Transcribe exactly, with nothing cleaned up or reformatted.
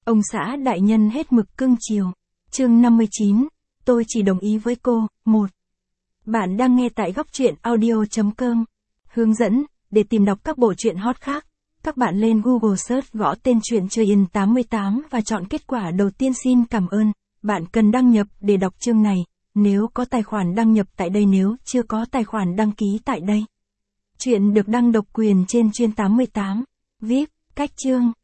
Ông xã đại nhân hết mực cưng chiều. Chương năm mươi chín. Tôi chỉ đồng ý với cô. một. Bạn đang nghe tại góc truyện audio chấm com. Hướng dẫn, để tìm đọc các bộ truyện hot khác, các bạn lên Google Search gõ tên truyện Chơi In tám mươi tám và chọn kết quả đầu tiên. Xin cảm ơn. Bạn cần đăng nhập để đọc chương này. Nếu có tài khoản đăng nhập tại đây, nếu chưa có tài khoản đăng ký tại đây. Chuyện được đăng độc quyền trên Chuyên tám mươi tám. vê i pê, cách chương.